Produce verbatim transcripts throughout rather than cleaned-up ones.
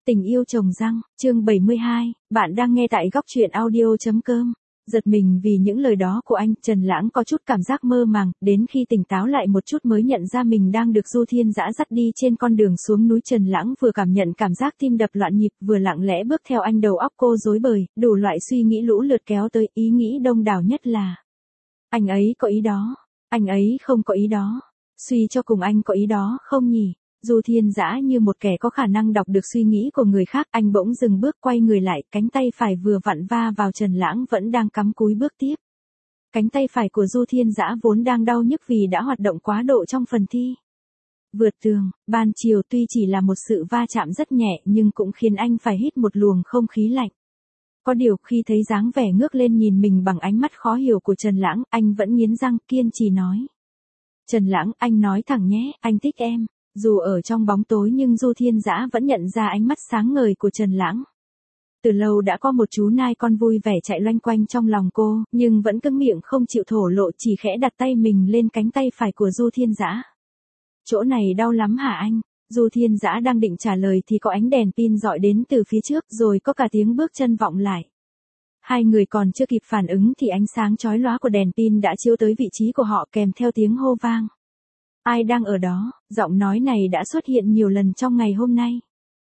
Tình yêu trồng răng, chương bảy mươi hai, bạn đang nghe tại góc truyện audio chấm com. Giật mình vì những lời đó của anh, Trần Lãng có chút cảm giác mơ màng, đến khi tỉnh táo lại một chút mới nhận ra mình đang được Du Thiên Dã dắt đi trên con đường xuống núi. Trần Lãng vừa cảm nhận cảm giác tim đập loạn nhịp, vừa lặng lẽ bước theo anh, đầu óc cô rối bời, đủ loại suy nghĩ lũ lượt kéo tới, ý nghĩ đông đảo nhất là anh ấy có ý đó, anh ấy không có ý đó, suy cho cùng anh có ý đó không nhỉ? Du Thiên Dã như một kẻ có khả năng đọc được suy nghĩ của người khác, anh bỗng dừng bước, quay người lại, cánh tay phải vừa vặn va vào Trần Lãng vẫn đang cắm cúi bước tiếp. Cánh tay phải của Du Thiên Dã vốn đang đau nhức vì đã hoạt động quá độ trong phần thi. Vượt tường, ban chiều tuy chỉ là một sự va chạm rất nhẹ nhưng cũng khiến anh phải hít một luồng không khí lạnh. Có điều khi thấy dáng vẻ ngước lên nhìn mình bằng ánh mắt khó hiểu của Trần Lãng, anh vẫn nghiến răng kiên trì nói. Trần Lãng, anh nói thẳng nhé, anh thích em. Dù ở trong bóng tối nhưng Du Thiên Dã vẫn nhận ra ánh mắt sáng ngời của Trần Lãng. Từ lâu đã có một chú nai con vui vẻ chạy loanh quanh trong lòng cô, nhưng vẫn cứng miệng không chịu thổ lộ, chỉ khẽ đặt tay mình lên cánh tay phải của Du Thiên Dã. Chỗ này đau lắm hả anh? Du Thiên Dã đang định trả lời thì có ánh đèn pin dọi đến từ phía trước, rồi có cả tiếng bước chân vọng lại. Hai người còn chưa kịp phản ứng thì ánh sáng chói lóa của đèn pin đã chiếu tới vị trí của họ kèm theo tiếng hô vang. Ai đang ở đó? Giọng nói này đã xuất hiện nhiều lần trong ngày hôm nay.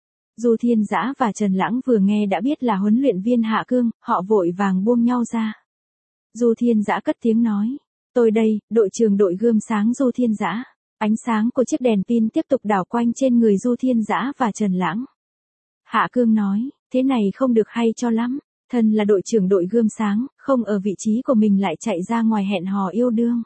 Du Thiên Dã và Trần Lãng vừa nghe đã biết là huấn luyện viên Hạ Cương, họ vội vàng buông nhau ra. Du Thiên Dã cất tiếng nói, tôi đây, đội trưởng đội gươm sáng Du Thiên Dã. Ánh sáng của chiếc đèn pin tiếp tục đảo quanh trên người Du Thiên Dã và Trần Lãng. Hạ Cương nói, thế này không được hay cho lắm, thân là đội trưởng đội gươm sáng, không ở vị trí của mình lại chạy ra ngoài hẹn hò yêu đương.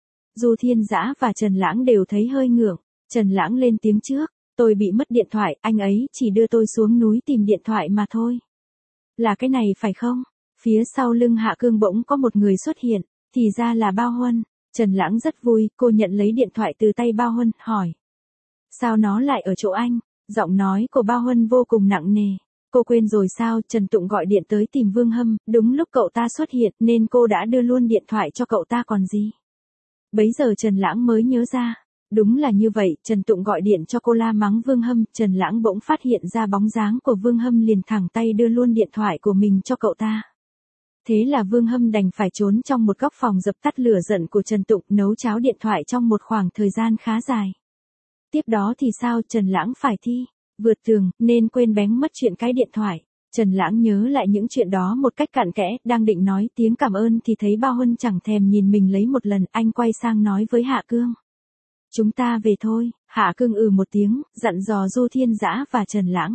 Du Thiên Dã và Trần Lãng đều thấy hơi ngượng. Trần Lãng lên tiếng trước, tôi bị mất điện thoại, anh ấy chỉ đưa tôi xuống núi tìm điện thoại mà thôi. Là cái này phải không? Phía sau lưng Hạ Cương bỗng có một người xuất hiện, thì ra là Bao Huân. Trần Lãng rất vui, cô nhận lấy điện thoại từ tay Bao Huân, hỏi. Sao nó lại ở chỗ anh? Giọng nói của Bao Huân vô cùng nặng nề. Cô quên rồi sao? Trần Tụng gọi điện tới tìm Vương Hâm, đúng lúc cậu ta xuất hiện nên cô đã đưa luôn điện thoại cho cậu ta còn gì. Bấy giờ Trần Lãng mới nhớ ra. Đúng là như vậy, Trần Tụng gọi điện cho cô la mắng Vương Hâm, Trần Lãng bỗng phát hiện ra bóng dáng của Vương Hâm liền thẳng tay đưa luôn điện thoại của mình cho cậu ta. Thế là Vương Hâm đành phải trốn trong một góc phòng dập tắt lửa giận của Trần Tụng, nấu cháo điện thoại trong một khoảng thời gian khá dài. Tiếp đó thì sao? Trần Lãng phải thi, vượt tường, nên quên bén mất chuyện cái điện thoại. Trần Lãng nhớ lại những chuyện đó một cách cặn kẽ, đang định nói tiếng cảm ơn thì thấy Bao Huân chẳng thèm nhìn mình lấy một lần, anh quay sang nói với Hạ Cương. Chúng ta về thôi. Hạ Cương ừ một tiếng, dặn dò Du Thiên Dã và Trần Lãng.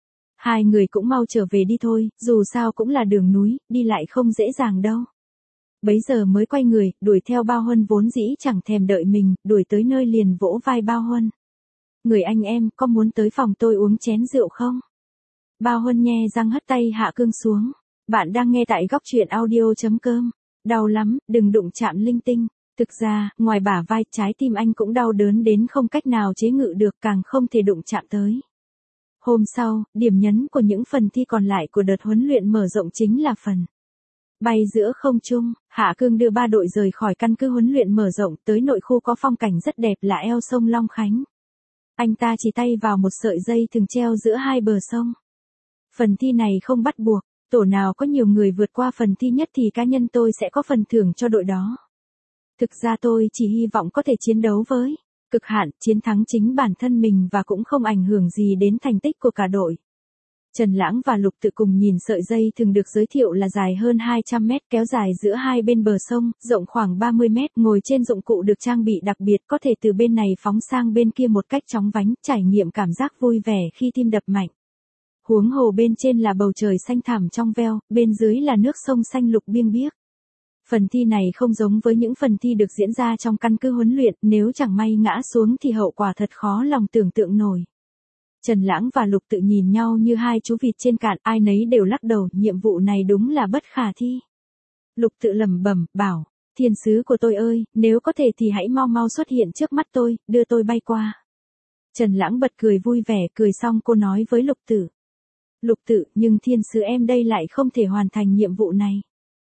Hai người cũng mau trở về đi thôi, dù sao cũng là đường núi, đi lại không dễ dàng đâu. Bấy giờ mới quay người, đuổi theo Bao Huân vốn dĩ chẳng thèm đợi mình, đuổi tới nơi liền vỗ vai Bao Huân. Người anh em, có muốn tới phòng tôi uống chén rượu không? Bao Huân nhe răng hất tay Hạ Cương xuống. Bạn đang nghe tại góc truyện audio chấm com. Đau lắm, đừng đụng chạm linh tinh. Thực ra, ngoài bả vai, trái tim anh cũng đau đớn đến không cách nào chế ngự được, càng không thể đụng chạm tới. Hôm sau, điểm nhấn của những phần thi còn lại của đợt huấn luyện mở rộng chính là phần bay giữa không trung. Hạ Cương đưa ba đội rời khỏi căn cứ huấn luyện mở rộng tới nội khu có phong cảnh rất đẹp là eo sông Long Khánh. Anh ta chỉ tay vào một sợi dây thừng treo giữa hai bờ sông. Phần thi này không bắt buộc, tổ nào có nhiều người vượt qua phần thi nhất thì cá nhân tôi sẽ có phần thưởng cho đội đó. Thực ra tôi chỉ hy vọng có thể chiến đấu với cực hạn, chiến thắng chính bản thân mình và cũng không ảnh hưởng gì đến thành tích của cả đội. Trần Lãng và Lục Tự cùng nhìn sợi dây thường được giới thiệu là dài hơn hai trăm mét, kéo dài giữa hai bên bờ sông, rộng khoảng ba mươi mét, ngồi trên dụng cụ được trang bị đặc biệt, có thể từ bên này phóng sang bên kia một cách chóng vánh, trải nghiệm cảm giác vui vẻ khi tim đập mạnh. Huống hồ bên trên là bầu trời xanh thẳm trong veo, bên dưới là nước sông xanh lục biêng biếc. Phần thi này không giống với những phần thi được diễn ra trong căn cứ huấn luyện, nếu chẳng may ngã xuống thì hậu quả thật khó lòng tưởng tượng nổi. Trần Lãng và Lục Tự nhìn nhau như hai chú vịt trên cạn, ai nấy đều lắc đầu, nhiệm vụ này đúng là bất khả thi. Lục Tự lẩm bẩm, bảo, thiên sứ của tôi ơi, nếu có thể thì hãy mau mau xuất hiện trước mắt tôi, đưa tôi bay qua. Trần Lãng bật cười vui vẻ, cười xong cô nói với Lục Tự. Lục Tự, nhưng thiên sứ em đây lại không thể hoàn thành nhiệm vụ này.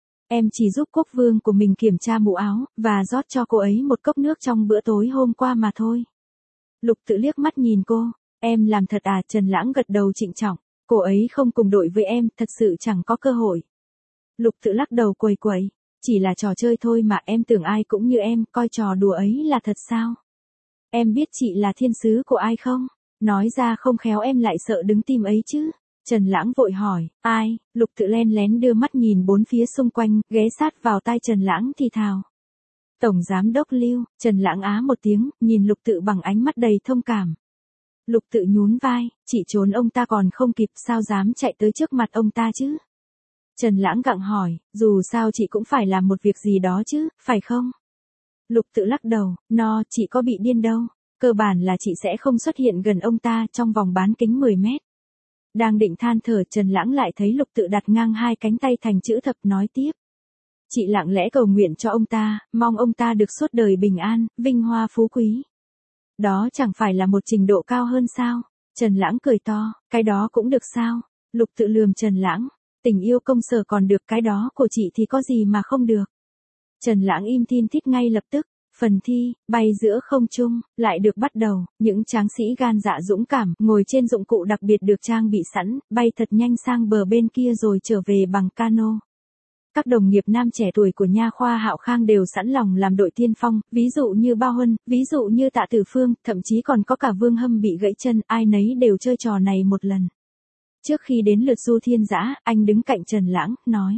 Em chỉ giúp quốc vương của mình kiểm tra mũ áo, và rót cho cô ấy một cốc nước trong bữa tối hôm qua mà thôi. Lục Tự liếc mắt nhìn cô, Em làm thật à? Trần Lãng gật đầu trịnh trọng. Cô ấy không cùng đội với em, thật sự chẳng có cơ hội. Lục Tự lắc đầu quầy quầy. Chỉ là trò chơi thôi mà, em tưởng ai cũng như em, coi trò đùa ấy là thật sao? Em biết chị là thiên sứ của ai không? Nói ra không khéo em lại sợ đứng tim ấy chứ. Trần Lãng vội hỏi, ai? Lục Tự len lén đưa mắt nhìn bốn phía xung quanh, ghé sát vào tai Trần Lãng thì thào. Tổng giám đốc Lưu. Trần Lãng á một tiếng, nhìn Lục Tự bằng ánh mắt đầy thông cảm. Lục Tự nhún vai, chị trốn ông ta còn không kịp, sao dám chạy tới trước mặt ông ta chứ? Trần Lãng gặng hỏi, dù sao chị cũng phải làm một việc gì đó chứ, phải không? Lục Tự lắc đầu, no, chị có bị điên đâu. Cơ bản là chị sẽ không xuất hiện gần ông ta trong vòng bán kính mười mét. Đang định than thở, Trần Lãng lại thấy Lục Tự đặt ngang hai cánh tay thành chữ thập nói tiếp. Chị lặng lẽ cầu nguyện cho ông ta, mong ông ta được suốt đời bình an, vinh hoa phú quý. Đó chẳng phải là một trình độ cao hơn sao? Trần Lãng cười to, cái đó cũng được sao? Lục Tự lườm Trần Lãng, tình yêu công sở còn được, cái đó của chị thì có gì mà không được. Trần Lãng im thin thít ngay lập tức. Phần thi, bay giữa không trung, lại được bắt đầu, những tráng sĩ gan dạ dũng cảm, ngồi trên dụng cụ đặc biệt được trang bị sẵn, bay thật nhanh sang bờ bên kia rồi trở về bằng cano. Các đồng nghiệp nam trẻ tuổi của nha khoa Hạo Khang đều sẵn lòng làm đội tiên phong, ví dụ như Bao Huân, ví dụ như Tạ Tử Phương, thậm chí còn có cả Vương Hâm bị gãy chân, ai nấy đều chơi trò này một lần. Trước khi đến lượt Du Thiên Dã, anh đứng cạnh Trần Lãng, nói.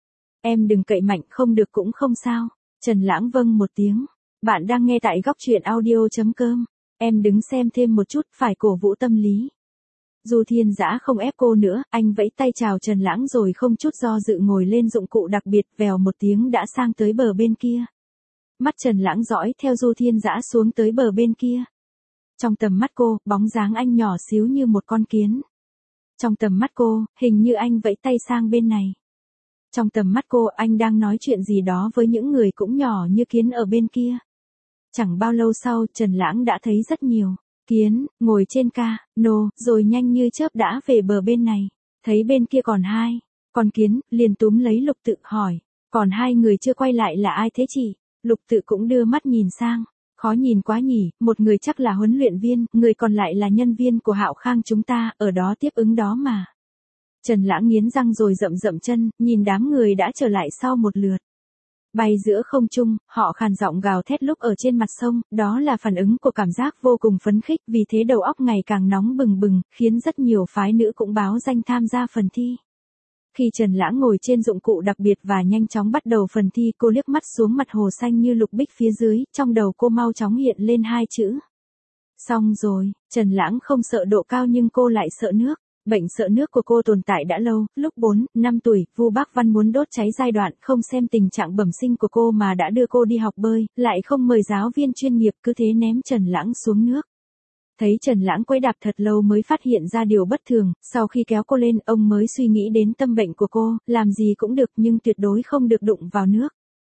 Em đừng cậy mạnh, không được cũng không sao. Trần Lãng vâng một tiếng. Bạn đang nghe tại góc truyện audio.com. Em đứng xem thêm một chút, phải cổ vũ tâm lý. Du Thiên Dã không ép cô nữa, anh vẫy tay chào Trần Lãng rồi không chút do dự ngồi lên dụng cụ đặc biệt, vèo một tiếng đã sang tới bờ bên kia. Mắt Trần Lãng dõi theo Du Thiên Dã xuống tới bờ bên kia. Trong tầm mắt cô, bóng dáng anh nhỏ xíu như một con kiến. Trong tầm mắt cô, hình như anh vẫy tay sang bên này. Trong tầm mắt cô, anh đang nói chuyện gì đó với những người cũng nhỏ như kiến ở bên kia. Chẳng bao lâu sau, Trần Lãng đã thấy rất nhiều kiến, ngồi trên ca, nô, rồi nhanh như chớp đã về bờ bên này. Thấy bên kia còn hai con kiến, liền túm lấy Lục Tự hỏi. Còn hai người chưa quay lại là ai thế chị? Lục Tự cũng đưa mắt nhìn sang. Khó nhìn quá nhỉ, một người chắc là huấn luyện viên, người còn lại là nhân viên của Hạo Khang chúng ta, ở đó tiếp ứng đó mà. Trần Lãng nghiến răng rồi rậm rậm chân, nhìn đám người đã trở lại sau một lượt. Bay giữa không trung, họ khàn giọng gào thét lúc ở trên mặt sông, đó là phản ứng của cảm giác vô cùng phấn khích, vì thế đầu óc ngày càng nóng bừng bừng, khiến rất nhiều phái nữ cũng báo danh tham gia phần thi. Khi Trần Lãng ngồi trên dụng cụ đặc biệt và nhanh chóng bắt đầu phần thi, cô liếc mắt xuống mặt hồ xanh như lục bích phía dưới, trong đầu cô mau chóng hiện lên hai chữ. Xong rồi. Trần Lãng không sợ độ cao nhưng cô lại sợ nước. Bệnh sợ nước của cô tồn tại đã lâu, lúc bốn, năm tuổi, Vu Bác Văn muốn đốt cháy giai đoạn, không xem tình trạng bẩm sinh của cô mà đã đưa cô đi học bơi, lại không mời giáo viên chuyên nghiệp, cứ thế ném Trần Lãng xuống nước. Thấy Trần Lãng quấy đạp thật lâu mới phát hiện ra điều bất thường, sau khi kéo cô lên, ông mới suy nghĩ đến tâm bệnh của cô, làm gì cũng được nhưng tuyệt đối không được đụng vào nước.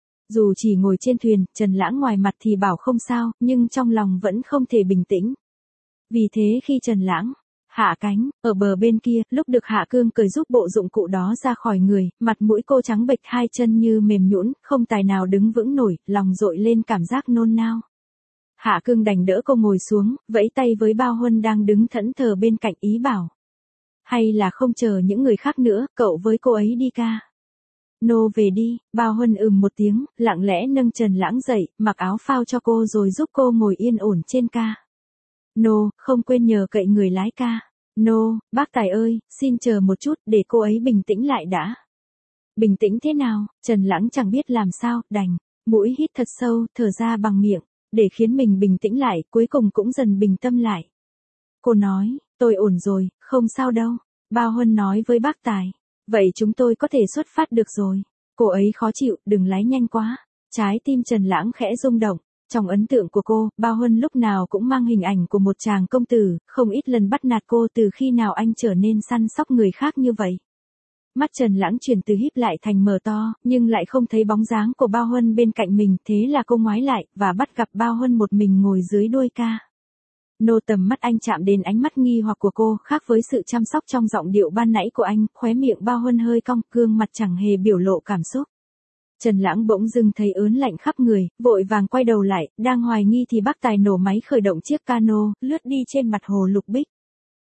Dù chỉ ngồi trên thuyền, Trần Lãng ngoài mặt thì bảo không sao, nhưng trong lòng vẫn không thể bình tĩnh. Vì thế khi Trần Lãng hạ cánh, ở bờ bên kia, lúc được Hạ Cương cởi giúp bộ dụng cụ đó ra khỏi người, mặt mũi cô trắng bệch, hai chân như mềm nhũn, không tài nào đứng vững nổi, lòng dội lên cảm giác nôn nao. Hạ Cương đành đỡ cô ngồi xuống, vẫy tay với Bao Huân đang đứng thẫn thờ bên cạnh, ý bảo. Hay là không chờ những người khác nữa, cậu với cô ấy đi ca. Nô về đi. Bao Huân ừm một tiếng, lặng lẽ nâng Trần Lãng dậy, mặc áo phao cho cô rồi giúp cô ngồi yên ổn trên ca. Nô, không quên nhờ cậy người lái ca. Nô, bác Tài ơi, xin chờ một chút, để cô ấy bình tĩnh lại đã. Bình tĩnh thế nào? Trần Lãng chẳng biết làm sao, đành mũi hít thật sâu, thở ra bằng miệng, để khiến mình bình tĩnh lại, cuối cùng cũng dần bình tâm lại. Cô nói, tôi ổn rồi, không sao đâu. Bao Huân nói với bác Tài, vậy chúng tôi có thể xuất phát được rồi. Cô ấy khó chịu, đừng lái nhanh quá. Trái tim Trần Lãng khẽ rung động. Trong ấn tượng của cô, Bao Huân lúc nào cũng mang hình ảnh của một chàng công tử, không ít lần bắt nạt cô, từ khi nào anh trở nên săn sóc người khác như vậy. Mắt Trần Lãng chuyển từ híp lại thành mở to, nhưng lại không thấy bóng dáng của Bao Huân bên cạnh mình, thế là cô ngoái lại, và bắt gặp Bao Huân một mình ngồi dưới đuôi ca. Nô, tầm mắt anh chạm đến ánh mắt nghi hoặc của cô, khác với sự chăm sóc trong giọng điệu ban nãy của anh, khóe miệng Bao Huân hơi cong, gương mặt chẳng hề biểu lộ cảm xúc. Trần Lãng bỗng dưng thấy ớn lạnh khắp người, vội vàng quay đầu lại, đang hoài nghi thì bác Tài nổ máy khởi động chiếc cano, lướt đi trên mặt hồ lục bích.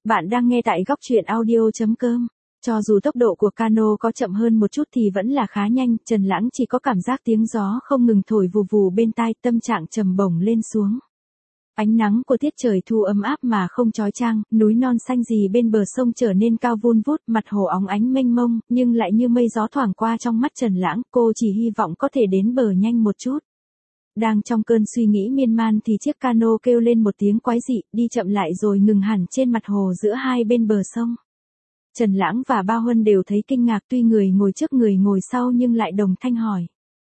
Bạn đang nghe tại góc truyện audio chấm com. Cho dù tốc độ của cano có chậm hơn một chút thì vẫn là khá nhanh, Trần Lãng chỉ có cảm giác tiếng gió không ngừng thổi vù vù bên tai, tâm trạng trầm bổng lên xuống. Ánh nắng của tiết trời thu ấm áp mà không chói chang, núi non xanh rì bên bờ sông trở nên cao vun vút, mặt hồ óng ánh mênh mông, nhưng lại như mây gió thoảng qua trong mắt Trần Lãng, cô chỉ hy vọng có thể đến bờ nhanh một chút. Đang trong cơn suy nghĩ miên man thì chiếc cano kêu lên một tiếng quái dị, đi chậm lại rồi ngừng hẳn trên mặt hồ giữa hai bên bờ sông. Trần Lãng và Bao Huân đều thấy kinh ngạc, tuy người ngồi trước người ngồi sau nhưng lại đồng thanh hỏi.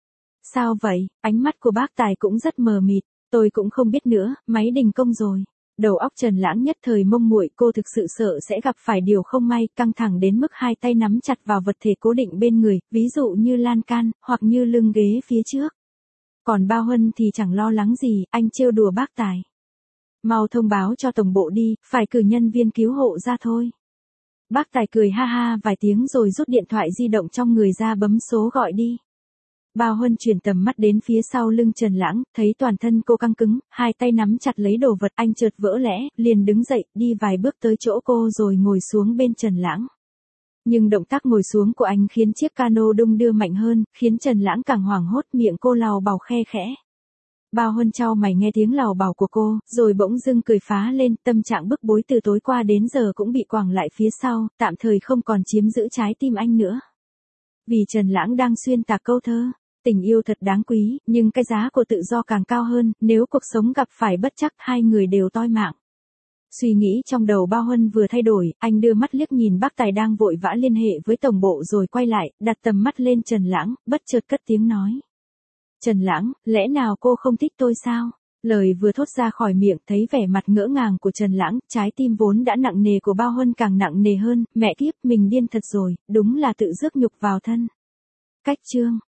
Sao vậy? Ánh mắt của bác Tài cũng rất mờ mịt. Tôi cũng không biết nữa, máy đình công rồi. Đầu óc Trần Lãng nhất thời mông muội, cô thực sự sợ sẽ gặp phải điều không may, căng thẳng đến mức hai tay nắm chặt vào vật thể cố định bên người, ví dụ như lan can, hoặc như lưng ghế phía trước. Còn Bao Huân thì chẳng lo lắng gì, anh trêu đùa bác Tài. Mau thông báo cho tổng bộ đi, phải cử nhân viên cứu hộ ra thôi. Bác Tài cười ha ha vài tiếng rồi rút điện thoại di động trong người ra bấm số gọi đi. Bao Huân chuyển tầm mắt đến phía sau lưng Trần Lãng, thấy toàn thân cô căng cứng, hai tay nắm chặt lấy đồ vật, anh chợt vỡ lẽ, liền đứng dậy, đi vài bước tới chỗ cô rồi ngồi xuống bên Trần Lãng. Nhưng động tác ngồi xuống của anh khiến chiếc cano đung đưa mạnh hơn, khiến Trần Lãng càng hoảng hốt, miệng cô lào bào khe khẽ. Bao Huân chau mày nghe tiếng lào bào của cô, rồi bỗng dưng cười phá lên, tâm trạng bức bối từ tối qua đến giờ cũng bị quẳng lại phía sau, tạm thời không còn chiếm giữ trái tim anh nữa. Vì Trần Lãng đang xuyên tạc câu thơ. Tình yêu thật đáng quý, nhưng cái giá của tự do càng cao hơn, nếu cuộc sống gặp phải bất trắc hai người đều toi mạng. Suy nghĩ trong đầu Bao Huân vừa thay đổi, anh đưa mắt liếc nhìn bác Tài đang vội vã liên hệ với tổng bộ rồi quay lại, đặt tầm mắt lên Trần Lãng, bất chợt cất tiếng nói. Trần Lãng, lẽ nào cô không thích tôi sao? Lời vừa thốt ra khỏi miệng, thấy vẻ mặt ngỡ ngàng của Trần Lãng, trái tim vốn đã nặng nề của Bao Huân càng nặng nề hơn, mẹ kiếp, mình điên thật rồi, đúng là tự rước nhục vào thân. Cách chương